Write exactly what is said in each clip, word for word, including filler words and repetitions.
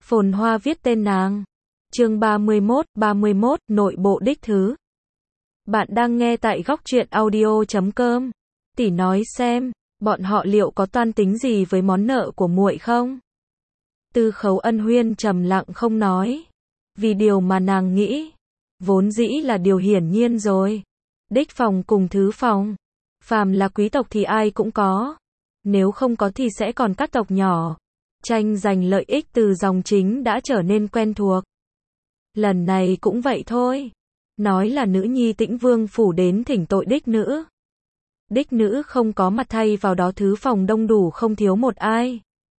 Phồn Hoa viết tên nàng. Chương ba mươi mốt, ba mươi mốt, nội bộ đích thứ. Bạn đang nghe tại góc truyện audio chấm com. Tỷ nói xem, bọn họ liệu có toan tính gì với món nợ của muội không? Tư Khấu Ân Huyên trầm lặng không nói. Vì điều mà nàng nghĩ, vốn dĩ là điều hiển nhiên rồi. Đích phòng cùng thứ phòng. Phàm là quý tộc thì ai cũng có. Nếu không có thì sẽ còn các tộc nhỏ. Tranh giành lợi ích từ dòng chính đã trở nên quen thuộc. Lần này cũng vậy thôi. Nói là nữ nhi Tĩnh Vương phủ đến thỉnh tội đích nữ. Đích nữ không có mặt thay vào đó thứ phòng đông đủ không thiếu một ai.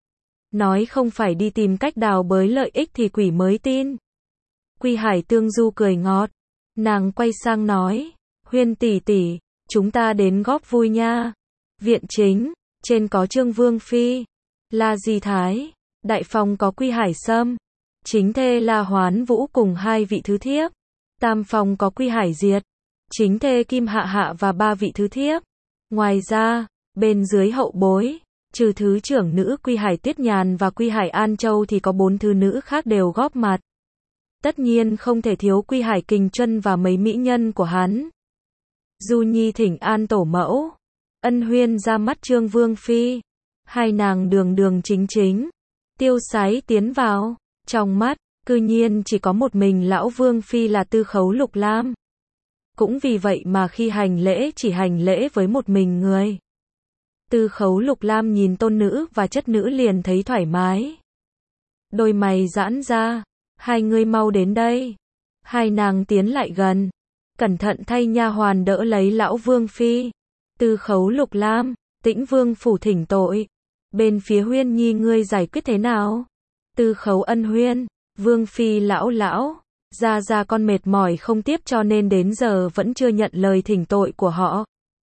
Nói không phải đi tìm cách đào bới lợi ích thì quỷ mới tin. Quy Hải Tương Du cười ngọt. Nàng quay sang nói, Huyên tỷ tỷ, chúng ta đến góp vui nha. Viện chính, trên có Trương Vương Phi, La Di Thái, đại phòng có Quy Hải Sâm, chính thê La Hoán Vũ cùng hai vị thứ thiếp. Tam phòng có Quy Hải Diệt, chính thê Kim Hạ Hạ và ba vị thứ thiếp. Ngoài ra, bên dưới hậu bối, trừ thứ trưởng nữ Quy Hải Tiết Nhàn và Quy Hải An Châu thì có bốn thứ nữ khác đều góp mặt. Tất nhiên không thể thiếu Quy Hải Kình Chân và mấy mỹ nhân của hắn. Du Nhi thỉnh an tổ mẫu. Ân Huyên ra mắt Trương Vương Phi. Hai nàng đường đường chính chính, tiêu sái tiến vào. Trong mắt, cư nhiên chỉ có một mình lão Vương Phi là Tư Khấu Lục Lam. Cũng vì vậy mà khi hành lễ chỉ hành lễ với một mình người. Tư Khấu Lục Lam nhìn tôn nữ và chất nữ liền thấy thoải mái. Đôi mày giãn ra, hai người mau đến đây. Hai nàng tiến lại gần, cẩn thận thay nha hoàn đỡ lấy lão Vương Phi. Tư Khấu Lục Lam, Tĩnh Vương phủ thỉnh tội. Bên phía Huyên Nhi ngươi giải quyết thế nào? Tư Khấu Ân Huyên, Vương Phi lão lão, ra ra con mệt mỏi không tiếp cho nên đến giờ vẫn chưa nhận lời thỉnh tội của họ.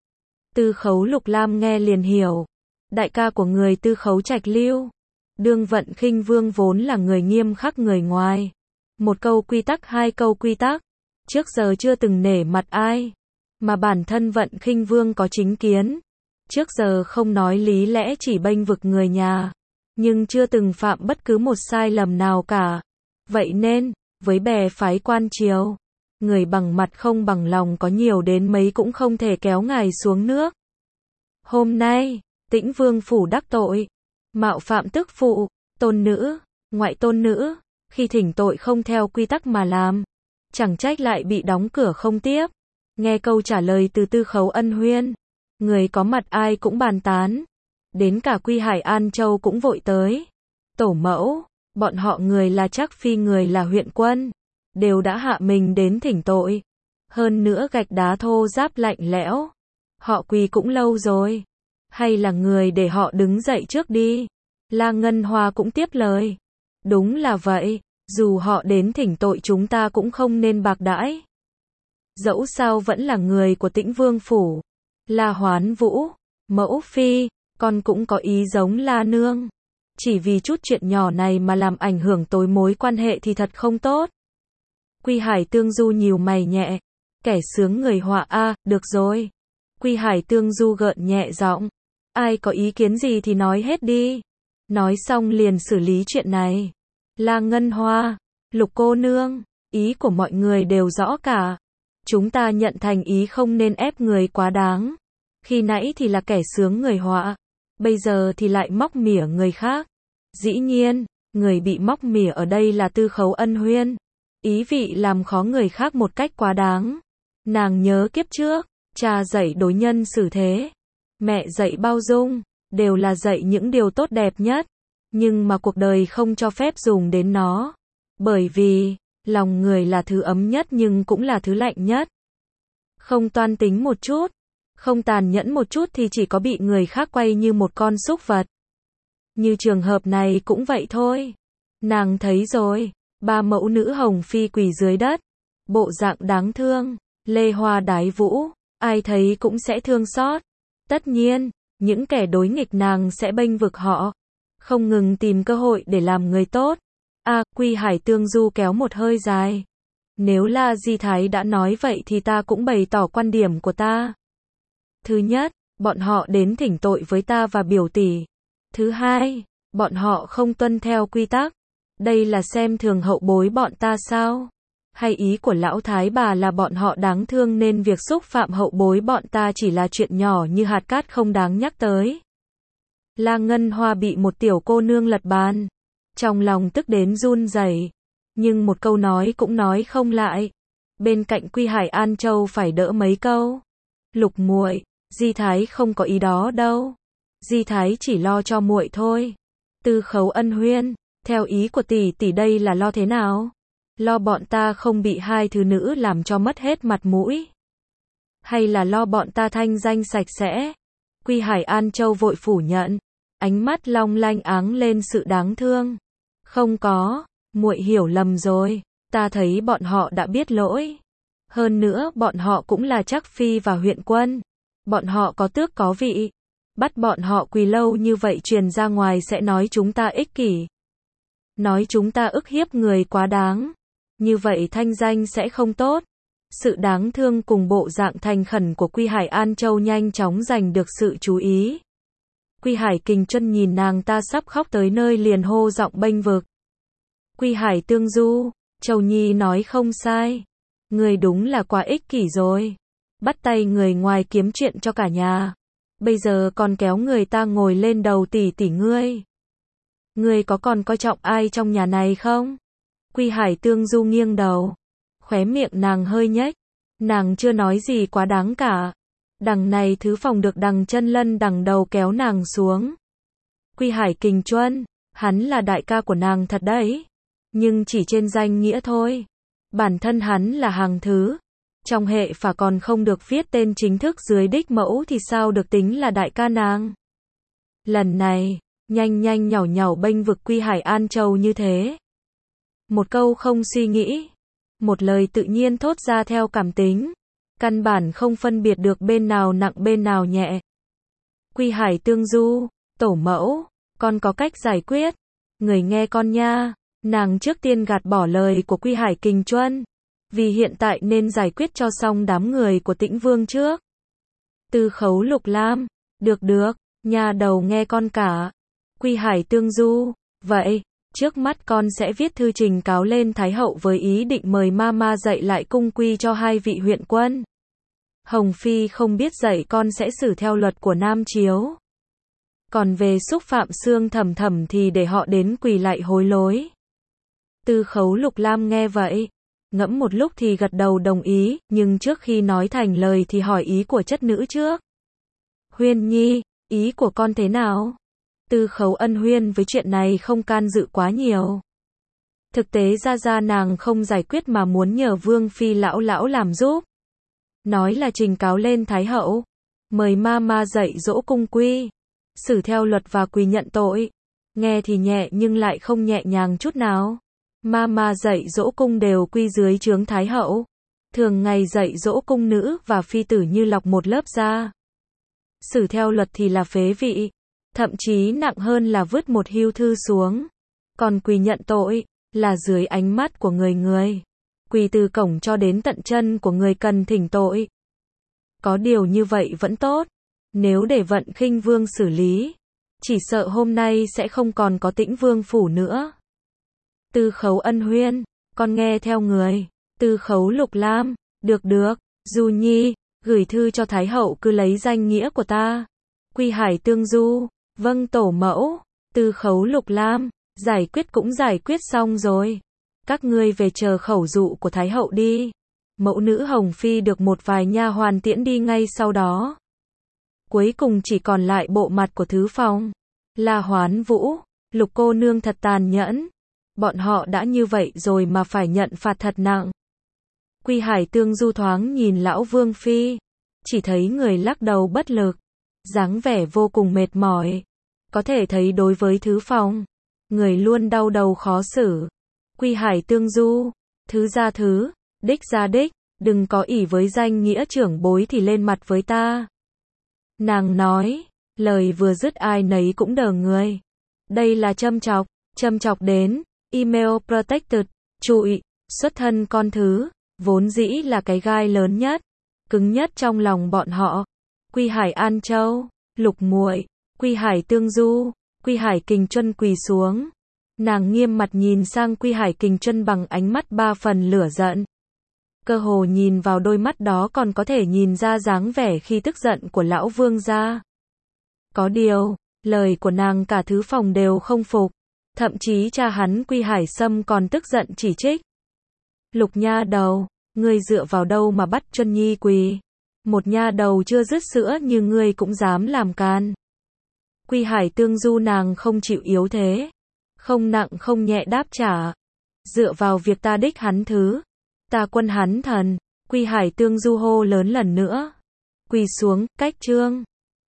Tư Khấu Lục Lam nghe liền hiểu. Đại ca của người Tư Khấu Trạch Lưu, Đương Vận Khinh Vương vốn là người nghiêm khắc người ngoài. Một câu quy tắc hai câu quy tắc. Trước giờ chưa từng nể mặt ai. Mà bản thân Vận Khinh Vương có chính kiến. Trước giờ không nói lý lẽ chỉ bênh vực người nhà. Nhưng chưa từng phạm bất cứ một sai lầm nào cả. Vậy nên, với bè phái quan triều, người bằng mặt không bằng lòng có nhiều đến mấy cũng không thể kéo ngài xuống nước. Hôm nay, Tĩnh Vương phủ đắc tội, mạo phạm tức phụ, tôn nữ, ngoại tôn nữ, khi thỉnh tội không theo quy tắc mà làm, chẳng trách lại bị đóng cửa không tiếp. Nghe câu trả lời từ Tư Khấu Ân Huyên, người có mặt ai cũng bàn tán. Đến cả Quy Hải An Châu cũng vội tới. Tổ mẫu, bọn họ người là Trác Phi người là huyện quân, đều đã hạ mình đến thỉnh tội. Hơn nữa gạch đá thô ráp lạnh lẽo. Họ quỳ cũng lâu rồi. Hay là người để họ đứng dậy trước đi. La Ngân Hoa cũng tiếp lời. Đúng là vậy, dù họ đến thỉnh tội chúng ta cũng không nên bạc đãi. Dẫu sao vẫn là người của Tĩnh Vương phủ. La Hoán Vũ, mẫu phi, con cũng có ý giống La nương. Chỉ vì chút chuyện nhỏ này mà làm ảnh hưởng tới mối quan hệ thì thật không tốt. Quy Hải Tương Du nhíu mày nhẹ. Kẻ sướng người họa a, à, được rồi. Quy Hải Tương Du gợn nhẹ giọng. Ai có ý kiến gì thì nói hết đi. Nói xong liền xử lý chuyện này. La Ngân Hoa, Lục cô nương, ý của mọi người đều rõ cả. Chúng ta nhận thành ý không nên ép người quá đáng. Khi nãy thì là kẻ sướng người họa, bây giờ thì lại móc mỉa người khác. Dĩ nhiên, người bị móc mỉa ở đây là Tư Khấu Ân Huyên. Ý vị làm khó người khác một cách quá đáng. Nàng nhớ kiếp trước, cha dạy đối nhân xử thế, mẹ dạy bao dung, đều là dạy những điều tốt đẹp nhất. Nhưng mà cuộc đời không cho phép dùng đến nó. Bởi vì, lòng người là thứ ấm nhất nhưng cũng là thứ lạnh nhất. Không toan tính một chút, không tàn nhẫn một chút thì chỉ có bị người khác quay như một con súc vật. Như trường hợp này cũng vậy thôi. Nàng thấy rồi, ba mẫu nữ hồng phi quỳ dưới đất. Bộ dạng đáng thương, lê hoa đái vũ, ai thấy cũng sẽ thương xót. Tất nhiên, những kẻ đối nghịch nàng sẽ bênh vực họ. Không ngừng tìm cơ hội để làm người tốt. A, à, Quy Hải Tương Du kéo một hơi dài. Nếu La Di Thái đã nói vậy thì ta cũng bày tỏ quan điểm của ta. Thứ nhất, bọn họ đến thỉnh tội với ta và biểu tỷ. Thứ hai, bọn họ không tuân theo quy tắc. Đây là xem thường hậu bối bọn ta sao? Hay ý của lão thái bà là bọn họ đáng thương nên việc xúc phạm hậu bối bọn ta chỉ là chuyện nhỏ như hạt cát không đáng nhắc tới. La Ngân Hoa bị một tiểu cô nương lật bàn. Trong lòng tức đến run rẩy, nhưng một câu nói cũng nói không lại. Bên cạnh Quy Hải An Châu phải đỡ mấy câu. Lục muội, Di Thái không có ý đó đâu. Di Thái chỉ lo cho muội thôi. Tư Khấu Ân Huyên, theo ý của tỷ tỷ đây là lo thế nào? Lo bọn ta không bị hai thứ nữ làm cho mất hết mặt mũi? Hay là lo bọn ta thanh danh sạch sẽ? Quy Hải An Châu vội phủ nhận, ánh mắt long lanh áng lên sự đáng thương. Không có, muội hiểu lầm rồi, ta thấy bọn họ đã biết lỗi. Hơn nữa bọn họ cũng là Trác Phi và huyện quân. Bọn họ có tước có vị. Bắt bọn họ quỳ lâu như vậy truyền ra ngoài sẽ nói chúng ta ích kỷ. Nói chúng ta ức hiếp người quá đáng. Như vậy thanh danh sẽ không tốt. Sự đáng thương cùng bộ dạng thành khẩn của Quy Hải An Châu nhanh chóng giành được sự chú ý. Quy Hải Kình Chân nhìn nàng ta sắp khóc tới nơi liền hô giọng bênh vực. Quy Hải Tương Du, Châu Nhi nói không sai. Người đúng là quá ích kỷ rồi. Bắt tay người ngoài kiếm chuyện cho cả nhà. Bây giờ còn kéo người ta ngồi lên đầu tỷ tỷ ngươi. Ngươi có còn coi trọng ai trong nhà này không? Quy Hải Tương Du nghiêng đầu. Khóe miệng nàng hơi nhếch. Nàng chưa nói gì quá đáng cả. Đằng này thứ phòng được đằng chân lân đằng đầu kéo nàng xuống. Quy Hải Kình Chuân, hắn là đại ca của nàng thật đấy. Nhưng chỉ trên danh nghĩa thôi. Bản thân hắn là hàng thứ. Trong hệ phả còn không được viết tên chính thức dưới đích mẫu thì sao được tính là đại ca nàng. Lần này, nhanh nhanh nhỏ nhỏ bênh vực Quy Hải An Châu như thế. Một câu không suy nghĩ. Một lời tự nhiên thốt ra theo cảm tính. Căn bản không phân biệt được bên nào nặng bên nào nhẹ. Quy Hải Tương Du, tổ mẫu, con có cách giải quyết. Người nghe con nha. Nàng trước tiên gạt bỏ lời của Quy Hải Kình Chuân. Vì hiện tại nên giải quyết cho xong đám người của Tĩnh Vương trước. Tư Khấu Lục Lam, được được, nhà đầu nghe con cả. Quy Hải Tương Du, vậy, trước mắt con sẽ viết thư trình cáo lên Thái Hậu với ý định mời Mama dạy lại cung quy cho hai vị huyện quân. Hồng Phi không biết dạy con sẽ xử theo luật của Nam Chiếu. Còn về xúc phạm xương thầm thầm thì để họ đến quỳ lại hối lỗi. Tư Khấu Lục Lam nghe vậy, ngẫm một lúc thì gật đầu đồng ý, nhưng trước khi nói thành lời thì hỏi ý của chất nữ trước. Huyên Nhi, ý của con thế nào? Tư Khấu Ân Huyên với chuyện này không can dự quá nhiều. Thực tế ra ra nàng không giải quyết mà muốn nhờ Vương Phi lão lão làm giúp. Nói là trình cáo lên Thái Hậu, mời Mama dạy dỗ cung quy, xử theo luật và quỳ nhận tội. Nghe thì nhẹ nhưng lại không nhẹ nhàng chút nào. Mama dạy dỗ cung đều quy dưới trướng Thái Hậu. Thường ngày dạy dỗ cung nữ và phi tử như lọc một lớp ra. Xử theo luật thì là phế vị. Thậm chí nặng hơn là vứt một hưu thư xuống. Còn quỳ nhận tội, là dưới ánh mắt của người người. Quỳ từ cổng cho đến tận chân của người cần thỉnh tội. Có điều như vậy vẫn tốt. Nếu để Vận Khinh Vương xử lý, chỉ sợ hôm nay sẽ không còn có Tĩnh Vương phủ nữa. Tư Khấu Ân Huyên, con nghe theo người. Tư Khấu Lục Lam, được được, Du Nhi, gửi thư cho Thái Hậu cứ lấy danh nghĩa của ta. Quy Hải Tương Du, vâng tổ mẫu. Tư Khấu Lục Lam, giải quyết cũng giải quyết xong rồi. Các ngươi về chờ khẩu dụ của Thái Hậu đi. Mẫu nữ Hồng Phi được một vài nha hoàn tiễn đi ngay sau đó. Cuối cùng chỉ còn lại bộ mặt của thứ phòng. La Hoán Vũ, Lục cô nương thật tàn nhẫn. Bọn họ đã như vậy rồi mà phải nhận phạt thật nặng. Quy Hải Tương Du thoáng nhìn lão Vương Phi. Chỉ thấy người lắc đầu bất lực. Dáng vẻ vô cùng mệt mỏi. Có thể thấy đối với thứ phòng. Người luôn đau đầu khó xử. Quy Hải Tương Du, thứ ra thứ, đích ra đích. Đừng có ỷ với danh nghĩa trưởng bối thì lên mặt với ta. Nàng nói. Lời vừa dứt ai nấy cũng đờ người. Đây là châm chọc. Châm chọc đến. Email protected, trụi, xuất thân con thứ, vốn dĩ là cái gai lớn nhất, cứng nhất trong lòng bọn họ. Quy Hải An Châu, Lục muội, Quy Hải Tương Du, Quy Hải Kình Chuân quỳ xuống. Nàng nghiêm mặt nhìn sang Quy Hải Kình Chân bằng ánh mắt ba phần lửa giận. Cơ hồ nhìn vào đôi mắt đó còn có thể nhìn ra dáng vẻ khi tức giận của lão vương gia. Có điều, lời của nàng cả thứ phòng đều không phục. Thậm chí cha hắn Quy Hải Sâm còn tức giận chỉ trích. Lục nha đầu, ngươi dựa vào đâu mà bắt chân nhi quỳ? Một nha đầu chưa dứt sữa như ngươi cũng dám làm can. Quy Hải Tương Du nàng không chịu yếu thế. Không nặng không nhẹ đáp trả. Dựa vào việc ta đích hắn thứ. Ta quân hắn thần. Quy Hải Tương Du hô lớn lần nữa. Quỳ xuống, cách trương.